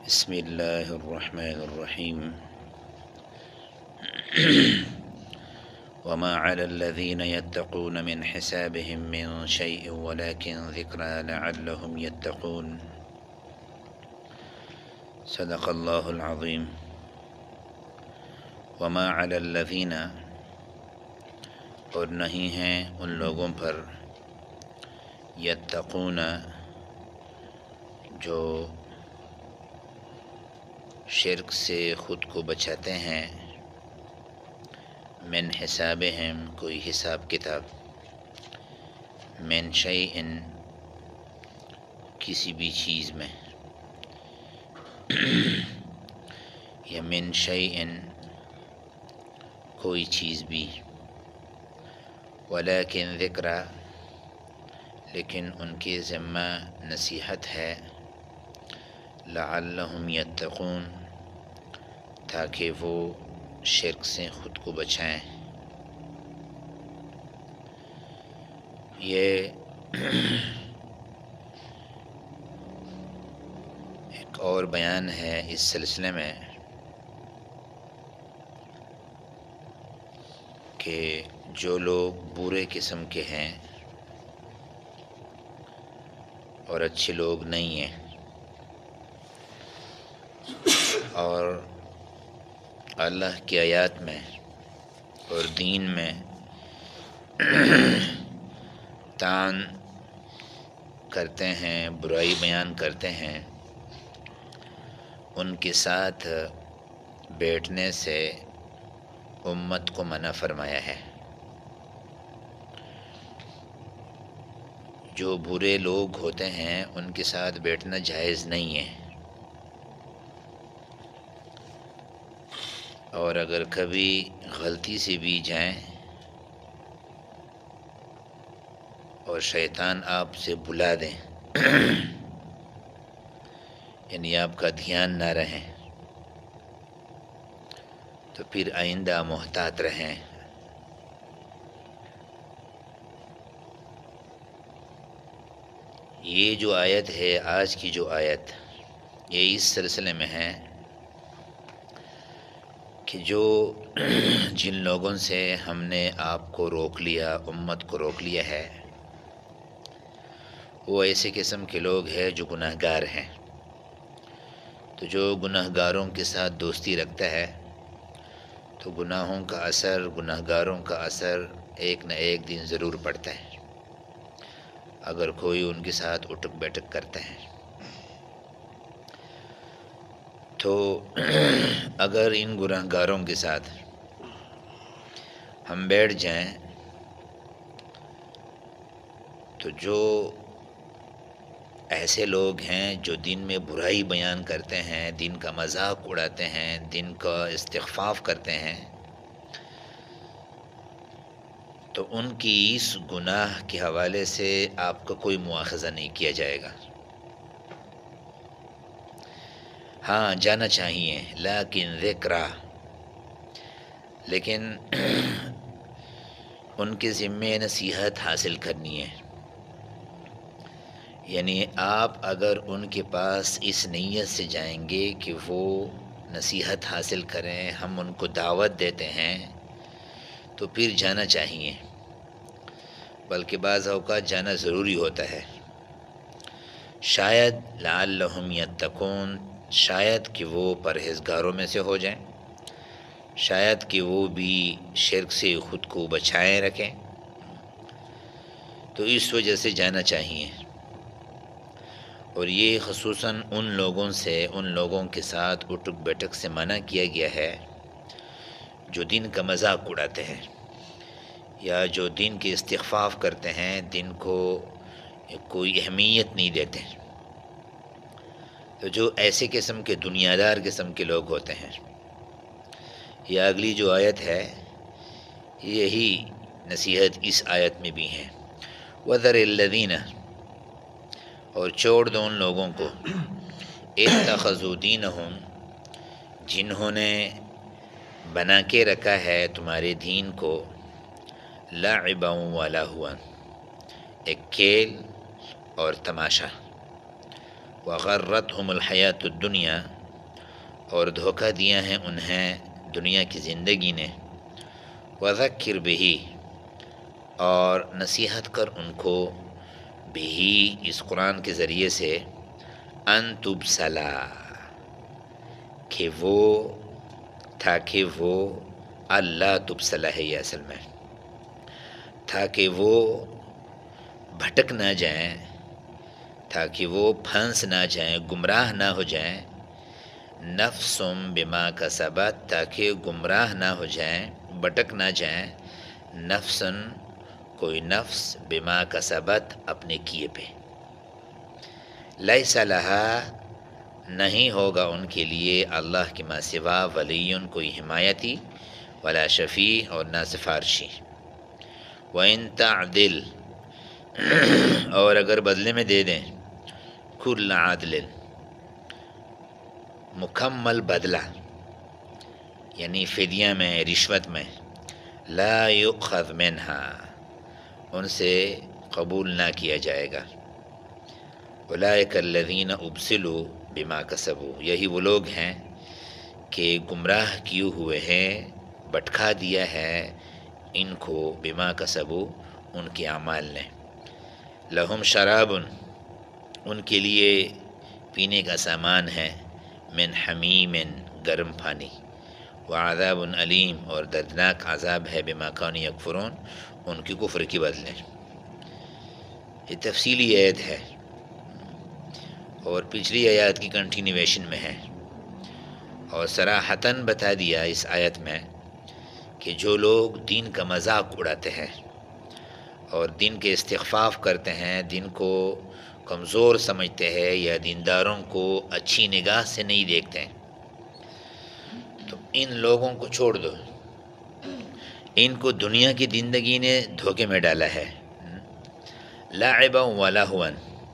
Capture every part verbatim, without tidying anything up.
بسم اللہ الرحمن الرحیم وما على الذين يتقون من حسابهم من شيء ولكن ذكرى لعلهم يتقون صدق اللہ العظیم. وما على الذين، اور نہیں ہیں ان لوگوں پر، یتقون جو شرک سے خود کو بچاتے ہیں، من حسابہم کوئی حساب کتاب، من شیئن کسی بھی چیز میں، یا من شیئن کوئی چیز بھی، ولیکن ذکرہ لیکن ان کے ذمہ نصیحت ہے، لعلہم یتقون تاکہ وہ شرک سے خود کو بچائیں. یہ ایک اور بیان ہے اس سلسلے میں کہ جو لوگ برے قسم کے ہیں اور اچھے لوگ نہیں ہیں، اور اللہ کی آیات میں اور دین میں طعن کرتے ہیں، برائی بیان کرتے ہیں، ان کے ساتھ بیٹھنے سے امت کو منع فرمایا ہے. جو برے لوگ ہوتے ہیں ان کے ساتھ بیٹھنا جائز نہیں ہے، اور اگر کبھی غلطی سے بھی جائیں اور شیطان آپ سے بلا دیں یعنی آپ کا دھیان نہ رہے، تو پھر آئندہ محتاط رہیں. یہ جو آیت ہے، آج کی جو آیت، یہ اس سلسلے میں ہے کہ جو جن لوگوں سے ہم نے آپ کو روک لیا، امت کو روک لیا ہے، وہ ایسے قسم کے لوگ ہیں جو گناہ گار ہیں. تو جو گناہ گاروں کے ساتھ دوستی رکھتا ہے تو گناہوں کا اثر، گناہ گاروں کا اثر ایک نہ ایک دن ضرور پڑتا ہے اگر کوئی ان کے ساتھ اٹک بیٹک کرتا ہے. تو اگر ان گناہ گاروں کے ساتھ ہم بیٹھ جائیں تو جو ایسے لوگ ہیں جو دین میں برائی بیان کرتے ہیں، دین کا مذاق اڑاتے ہیں، دین کا استخفاف کرتے ہیں، تو ان کی اس گناہ کے حوالے سے آپ کا کوئی مواخذہ نہیں کیا جائے گا. ہاں جانا چاہیے، لیکن ذکرہ، لیکن ان کے ذمے نصیحت حاصل کرنی ہے. یعنی آپ اگر ان کے پاس اس نیت سے جائیں گے کہ وہ نصیحت حاصل کریں، ہم ان کو دعوت دیتے ہیں، تو پھر جانا چاہیے، بلکہ بعض اوقات جانا ضروری ہوتا ہے. شاید لعلہم یتقون، شاید کہ وہ پرہیزگاروں میں سے ہو جائیں، شاید کہ وہ بھی شرک سے خود کو بچائے رکھیں، تو اس وجہ سے جانا چاہیے. اور یہ خصوصاً ان لوگوں سے، ان لوگوں کے ساتھ اٹک بیٹک سے منع کیا گیا ہے جو دین کا مذاق اڑاتے ہیں یا جو دین کے استخفاف کرتے ہیں، دین کو کوئی اہمیت نہیں دیتے. تو جو ایسے قسم کے دنیا دار قسم کے لوگ ہوتے ہیں، یا اگلی جو آیت ہے یہی نصیحت اس آیت میں بھی ہے، وَذَرِ الَّذِينَ، اور چھوڑ دو ان لوگوں کو، اتخذوا دینہم، جنہوں نے بنا کے رکھا ہے تمہارے دین کو، لعبا و لہوا، ایک کھیل اور تماشا، وغرتہم الحیات الدنیا، اور دھوکہ دیا ہے انہیں دنیا کی زندگی نے، وذکر بہی، اور نصیحت کر ان کو، بہی اس قرآن کے ذریعے سے، ان تبصلا، کہ وہ، تاکہ وہ، اللہ تبصلا ہے یہ اصل میں، تاکہ وہ بھٹک نہ جائیں، تاکہ وہ پھنس نہ جائیں، گمراہ نہ ہو جائیں، نفسم بما کسبت، تاکہ گمراہ نہ ہو جائیں، بھٹک نہ جائیں، نفسن کوئی نفس، بما کسبت اپنے کیے پہ، لیس لہا نہیں ہوگا ان کے لیے اللہ کے ما سوا ولی کوئی حمایتی، ولا شفیع اور نہ سفارشی، وَإِن تَعْدِلْ اور اگر بدلے میں دے دیں، کل عدل مکمل بدلہ، یعنی فدیہ میں، رشوت میں، لا یؤخذ منہا ان سے قبول نہ کیا جائے گا، اولئک الذین ابسلوا بما کسبوا یہی وہ لوگ ہیں کہ گمراہ کیے ہوئے ہیں، بھٹکا دیا ہے ان کو، بما کسبوا ان کے اعمال نے، لہم شراب ان کے لیے پینے کا سامان ہے، من حمیم گرم پانی، وعذاب علیم اور دردناک عذاب ہے، بما کانوا یکفرون ان کی کفر کی بدلے۔ یہ تفصیلی آیت ہے اور پچھلی آیات کی کنٹینیویشن میں ہے، اور صراحتاً بتا دیا اس آیت میں کہ جو لوگ دین کا مذاق اڑاتے ہیں اور دین کے استخفاف کرتے ہیں، دین کو کمزور سمجھتے ہیں یا دینداروں کو اچھی نگاہ سے نہیں دیکھتے ہیں، تو ان لوگوں کو چھوڑ دو، ان کو دنیا کی زندگی نے دھوکے میں ڈالا ہے، لعبا و لہوا،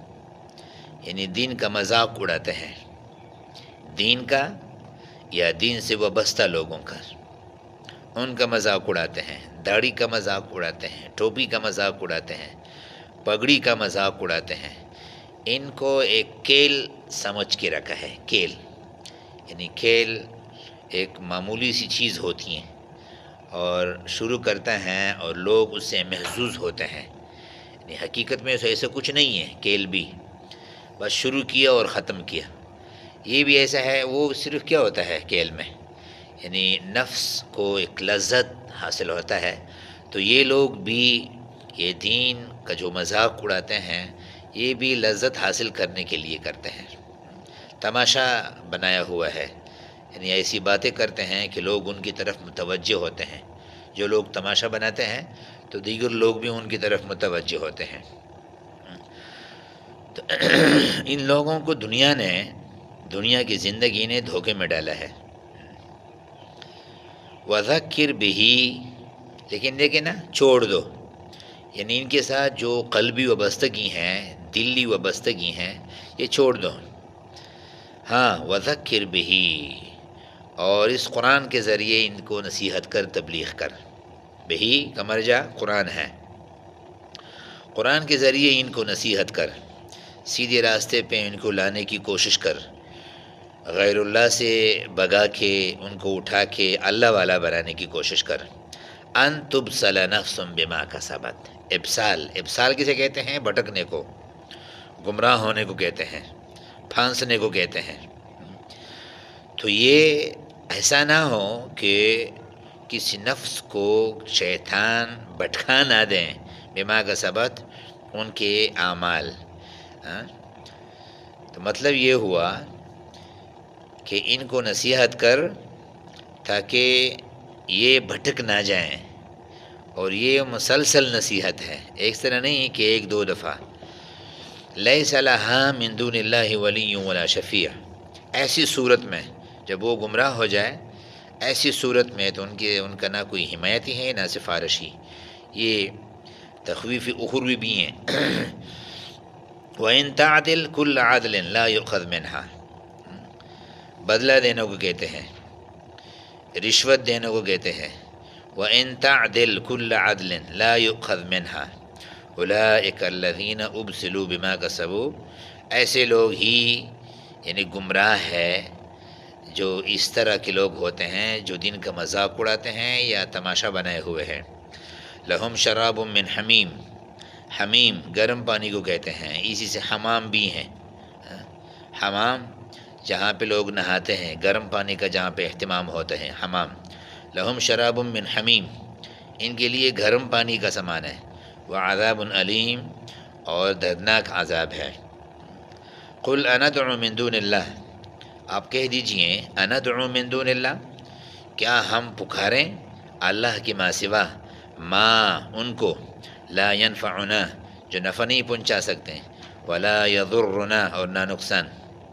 یعنی دین کا مذاق اڑاتے ہیں، دین کا یا دین سے وابستہ لوگوں کا، ان کا مذاق اڑاتے ہیں، داڑھی کا مذاق اڑاتے ہیں، ٹوپی کا مذاق اڑاتے ہیں، پگڑی کا مذاق اڑاتے ہیں، ان کو ایک کھیل سمجھ کے رکھا ہے، کھیل، یعنی کھیل ایک معمولی سی چیز ہوتی ہیں اور شروع کرتا ہے اور لوگ اس سے محظوظ ہوتے ہیں، یعنی حقیقت میں ایسا کچھ نہیں ہے، کھیل بھی بس شروع کیا اور ختم کیا، یہ بھی ایسا ہے، وہ صرف کیا ہوتا ہے کھیل میں، یعنی نفس کو ایک لذت حاصل ہوتا ہے، تو یہ لوگ بھی یہ دین کا جو مذاق اڑاتے ہیں یہ بھی لذت حاصل کرنے کے لیے کرتے ہیں، تماشا بنایا ہوا ہے، یعنی ایسی باتیں کرتے ہیں کہ لوگ ان کی طرف متوجہ ہوتے ہیں، جو لوگ تماشا بناتے ہیں تو دیگر لوگ بھی ان کی طرف متوجہ ہوتے ہیں، تو ان لوگوں کو دنیا نے، دنیا کی زندگی نے دھوکے میں ڈالا ہے، وذکر بہی، لیکن دیکھیں نا، چھوڑ دو، یعنی ان کے ساتھ جو قلبی وابستگی ہیں، دلی وابستگی ہیں، یہ چھوڑ دو، ہاں، وذکر بہی، اور اس قرآن کے ذریعے ان کو نصیحت کر، تبلیغ کر، بہی کا مرجع قرآن ہے، قرآن کے ذریعے ان کو نصیحت کر، سیدھے راستے پہ ان کو لانے کی کوشش کر، غیر اللہ سے بگا کے ان کو اٹھا کے اللہ والا بنانے کی کوشش کر، ان تبصل نفس بما کسبت، ابسال، ابسال کسے کہتے ہیں؟ بھٹکنے کو، گمراہ ہونے کو کہتے ہیں، پھانسنے کو کہتے ہیں، تو یہ ایسا نہ ہو کہ کسی نفس کو شیطان بھٹکا نہ دیں، بما کسبت ان کے اعمال، ہاں؟ تو مطلب یہ ہوا کہ ان کو نصیحت کر تاکہ یہ بھٹک نہ جائیں، اور یہ مسلسل نصیحت ہے، ایک طرح نہیں کہ ایک دو دفعہ، لیس لہا من دون اللہ ولی ولا شفیع، ایسی صورت میں جب وہ گمراہ ہو جائے، ایسی صورت میں تو ان کے ان کا نہ کوئی حمایتی ہے نہ سفارشی، یہ تخویف اخروی بھی ہیں، وَإِن تَعْدِلْ كُلَّ عَدْلٍ لَا يُؤْخَذْ مِنْهَا، بدلہ دینے کو کہتے ہیں، رشوت دینے کو کہتے ہیں، وَإِن تَعْدِلْ كُلَّ عَدْلٍ لَا يُؤْخَذْ مِنْهَا أُولَئِكَ الَّذِينَ أُبْسِلُوا بِمَا كَسَبُوا، ایسے لوگ ہی یعنی گمراہ ہے جو اس طرح کے لوگ ہوتے ہیں جو دن کا مذاق اڑاتے ہیں یا تماشا بنائے ہوئے ہیں۔ لہم شراب من حمیم، حمیم گرم پانی کو کہتے ہیں، اسی سے حمام بھی ہیں، حمام جہاں پہ لوگ نہاتے ہیں، گرم پانی کا جہاں پہ اہتمام ہوتا ہے، حمام۔ لہم شراب من حمیم، ان کے لیے گرم پانی کا سامان ہے، وعذاب علیم، اور دردناک عذاب ہے۔ قل اندعو من دون اللہ، آپ کہہ دیجئے اندعو من دون اللہ، کیا ہم پکاریں اللہ کے ما سوا، ما ان کو، لا ینفعنا جو نفع نہیں پہنچا سکتے، ولا یضرنا اور نہ نقصان،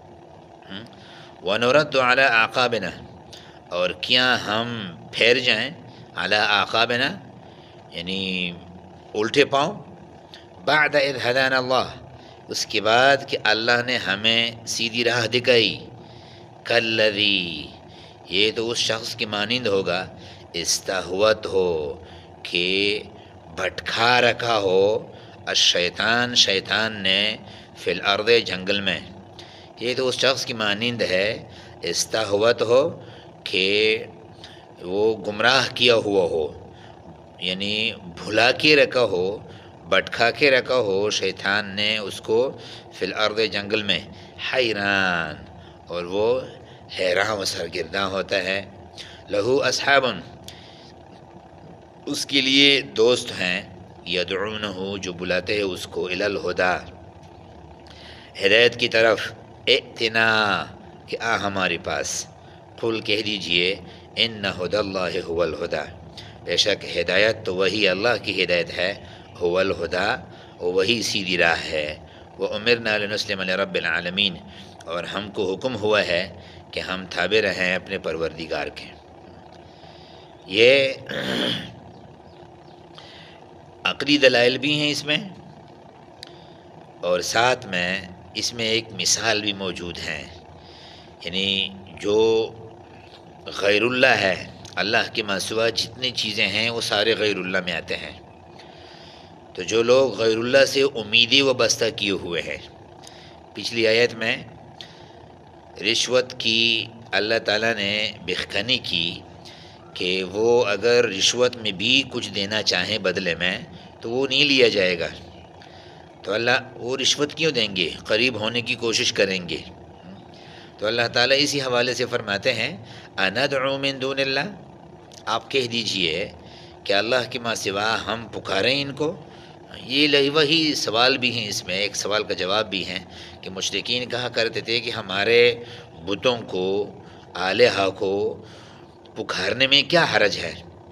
ونرد علی اعقابنا، اور کیا ہم پھیر جائیں، علی اعقابنا یعنی الٹے پاؤں، بعد اذ ہدانا اللہ، اس کے بعد کہ اللہ نے ہمیں سیدھی راہ دکھائی، کالذی، یہ تو اس شخص کی مانند ہوگا، استہوت ہو کہ بھٹکا رکھا ہو، الشیطان شیطان نے، فی الارض جنگل میں، یہ تو اس شخص کی مانند ہے، استہوت ہو کہ وہ گمراہ کیا ہوا ہو، یعنی بھلا کے رکھا ہو، بھٹکا کے رکھا ہو شیطان نے اس کو، فی الارض جنگل میں، حیران، اور وہ حیران و سرگرداں ہوتا ہے، لہو اصحاب، اس کے لیے دوست ہیں، یدعونہ جو بلاتے ہیں اس کو، الی الہدی ہدایت کی طرف، ائتنا کہ آ ہمارے پاس، قل کہہ دیجئے ان ھدی اللہ ھو الھدی، بے شک ہدایت تو وہی اللہ کی ہدایت ہے، ھو الھدی، وہی سیدھی راہ ہے، وامرنا لنسلم لرب العالمین، اور ہم کو حکم ہوا ہے کہ ہم تابع رہیں اپنے پروردگار کے۔ یہ عقلی دلائل بھی ہیں اس میں، اور ساتھ میں اس میں ایک مثال بھی موجود ہے، یعنی جو غیر اللہ ہے، اللہ کے ما سوا جتنی چیزیں ہیں وہ سارے غیر اللہ میں آتے ہیں، تو جو لوگ غیر اللہ سے امیدیں وابستہ کیے ہوئے ہیں، پچھلی آیت میں رشوت کی اللہ تعالیٰ نے بخکنی کی کہ وہ اگر رشوت میں بھی کچھ دینا چاہیں بدلے میں تو وہ نہیں لیا جائے گا، تو اللہ وہ رشوت کیوں دیں گے، قریب ہونے کی کوشش کریں گے، تو اللہ تعالیٰ اسی حوالے سے فرماتے ہیں اندعو من دون اللہ، آپ کہہ دیجئے کہ اللہ کے ما سوا ہم پکاریں ان کو۔ یہ وہی سوال بھی ہیں، اس میں ایک سوال کا جواب بھی ہے کہ مشرکین کہا کرتے تھے کہ ہمارے بتوں کو، الہا کو پکارنے میں کیا حرج ہے،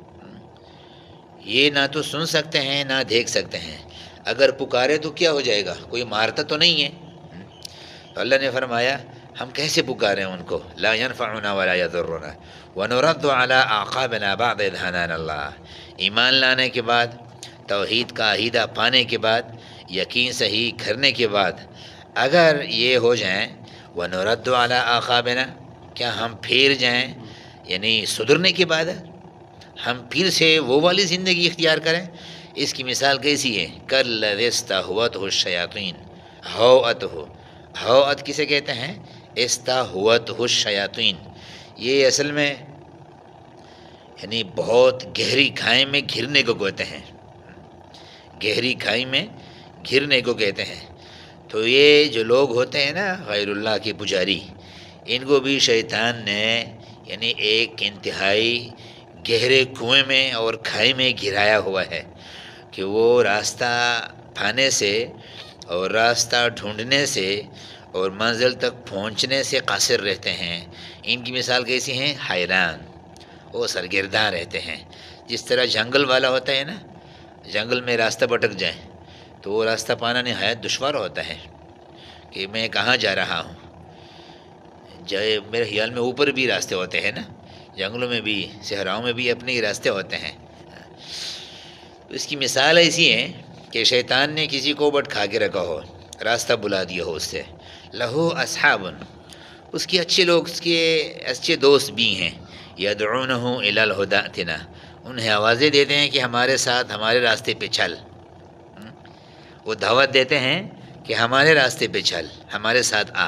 یہ نہ تو سن سکتے ہیں نہ دیکھ سکتے ہیں، اگر پکارے تو کیا ہو جائے گا، کوئی مارتا تو نہیں ہے، تو اللہ نے فرمایا ہم کیسے پکاریں ان کو، لا ینفعنا ولا یضرنا ونرد علی اعقابنا بعد اذ ہدانا اللہ، ایمان لانے کے بعد، توحید کا عقیدہ پانے کے بعد، یقین صحیح کرنے کے بعد اگر یہ ہو جائیں، ونرد علی اعقابنا، کیا ہم پھر جائیں، یعنی سدھرنے کے بعد ہم پھر سے وہ والی زندگی اختیار کریں، اس کی مثال کیسی ہے، کالذی استہوتہ الشیاطین، ہوۃ ہو، ہوۃ کسے کہتے ہیں، استہوتہ الشیاطین، یہ اصل میں یعنی بہت گہری کھائی میں گرنے کو کہتے ہیں، گہری کھائی میں گرنے کو کہتے ہیں، تو یہ جو لوگ ہوتے ہیں نا غیر اللہ کے پجاری، ان کو بھی شیطان نے یعنی ایک انتہائی گہرے کنویں میں اور کھائی میں گرایا ہوا ہے کہ وہ راستہ پانے سے اور راستہ ڈھونڈنے سے اور منزل تک پہنچنے سے قاصر رہتے ہیں، ان کی مثال کیسی ہیں، حیران، وہ سرگرداں رہتے ہیں، جس طرح جنگل والا ہوتا ہے نا، جنگل میں راستہ بھٹک جائے تو وہ راستہ پانا نہایت دشوار ہوتا ہے کہ میں کہاں جا رہا ہوں، جائے میرے خیال میں اوپر بھی راستے ہوتے ہیں نا، جنگلوں میں بھی، صحراؤں میں بھی اپنے ہی راستے ہوتے ہیں، تو اس کی مثال ایسی ہے کہ شیطان نے کسی کو بھٹکا کے رکھا ہو، راستہ بلا دیا ہو اس سے، لہو اصحاب، اس کے اچھے لوگ، اس کے اچھے دوست بھی ہیں، یدعونہ الی الھدی ائتنا، انہیں آوازیں دیتے ہیں کہ ہمارے ساتھ ہمارے راستے پہ چل، وہ دعوت دیتے ہیں کہ ہمارے راستے پہ چل، ہمارے ساتھ آ،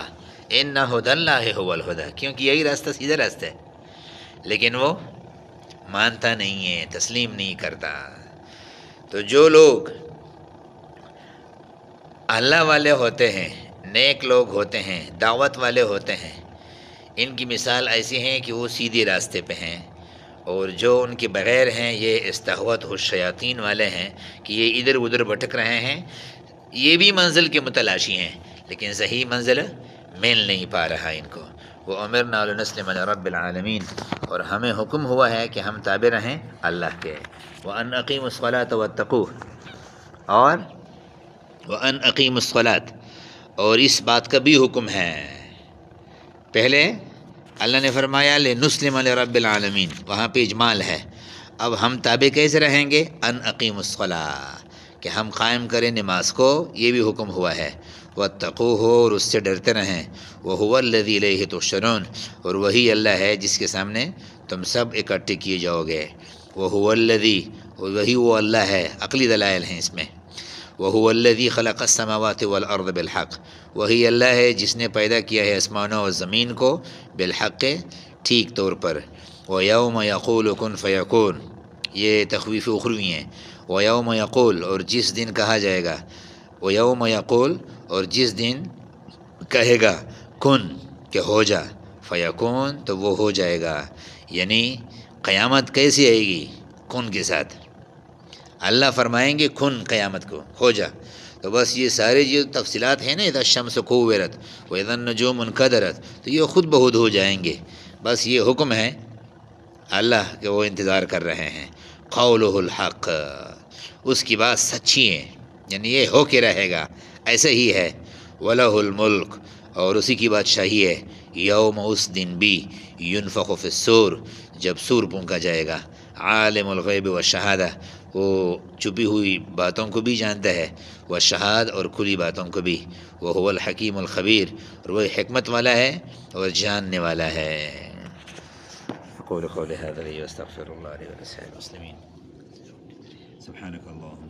ان ھدی اللہ ھو الھدی، کیونکہ یہی راستہ سیدھا راستہ ہے، لیکن وہ مانتا نہیں ہے، تسلیم نہیں کرتا۔ تو جو لوگ اللہ والے ہوتے ہیں، نیک لوگ ہوتے ہیں، دعوت والے ہوتے ہیں، ان کی مثال ایسی ہیں کہ وہ سیدھے راستے پہ ہیں، اور جو ان کے بغیر ہیں یہ استہوت الشیاطین والے ہیں کہ یہ ادھر ادھر بھٹک رہے ہیں، یہ بھی منزل کے متلاشی ہیں لیکن صحیح منزل مل نہیں پا رہا ان کو۔ وَأُمِرْنَا لِنُسْلِمَ لِرَبِّ الْعَالَمِينَ، اور ہمیں حکم ہوا ہے کہ ہم تابع رہیں اللہ کے۔ وَأَنْ أَقِيمُوا الصَّلَاةَ وَاتَّقُوهُ، اور وَأَنْ أَقِيمُوا الصَّلَاةَ، اور اس بات کا بھی حکم ہے۔ پہلے اللہ نے فرمایا لِنُسْلِمَ لِرَبِّ الْعَالَمِينَ، وہاں پہ اجمال ہے۔ اب ہم تابع کیسے رہیں گے؟ ان اقیم الصلاۃ، کہ ہم قائم کریں نماز کو، یہ بھی حکم ہوا ہے۔ واتقوہ، اور اس سے ڈرتے رہیں۔ وہو الذی الیہ تحشرون، اور وہی اللہ ہے جس کے سامنے تم سب اکٹھے کیے جاؤ گے۔ وہو الذی، اور وہی وہ اللہ ہے، عقلی دلائل ہیں اس میں۔ وہو الذی خلق السماوات والارض بالحق، وہی اللہ ہے جس نے پیدا کیا ہے آسمانوں اور زمین کو بالحق، ٹھیک طور پر۔ وَيَوْمَ يَقُولُ كُن فَيَكُونُ، یہ تخویف اخروی ہیں۔ وَيَوْمَ يَقُول، اور جس دن کہا جائے گا۔ وَيَوْمَ يَقُول، اور جس دن کہے گا کن، کہ ہو جا، فیکون، تو وہ ہو جائے گا۔ یعنی قیامت کیسی آئے گی؟ کن کے ساتھ اللہ فرمائیں گے کن، قیامت کو ہو جا، تو بس یہ سارے جو تفصیلات ہیں نا، اذا الشمس کوورت واذا النجوم انکدرت، تو یہ خود بخود ہو جائیں گے۔ بس یہ حکم ہے اللہ کہ وہ انتظار کر رہے ہیں۔ قولہ الحق، اس کی بات سچی ہے، یعنی یہ ہو کے رہے گا، ایسے ہی ہے۔ وَلَهُ الْمُلْكُ، اور اسی کی بادشاہی ہے۔ یوم، اس دن بھی، ينفخ فی الصور، جب سور پھونکا جائے گا۔ عالم الغیب والشہادہ، وہ چھپی ہوئی باتوں کو بھی جانتا ہے، والشہاد، اور کھلی باتوں کو بھی۔ وَهُوَ الْحَكِيمُ الْخَبِيرُ، اور وہ حکمت والا ہے اور جاننے والا ہے۔ أقول قولي هذا لي وأستغفر الله لي ولسائر المسلمين. سبحانك اللهم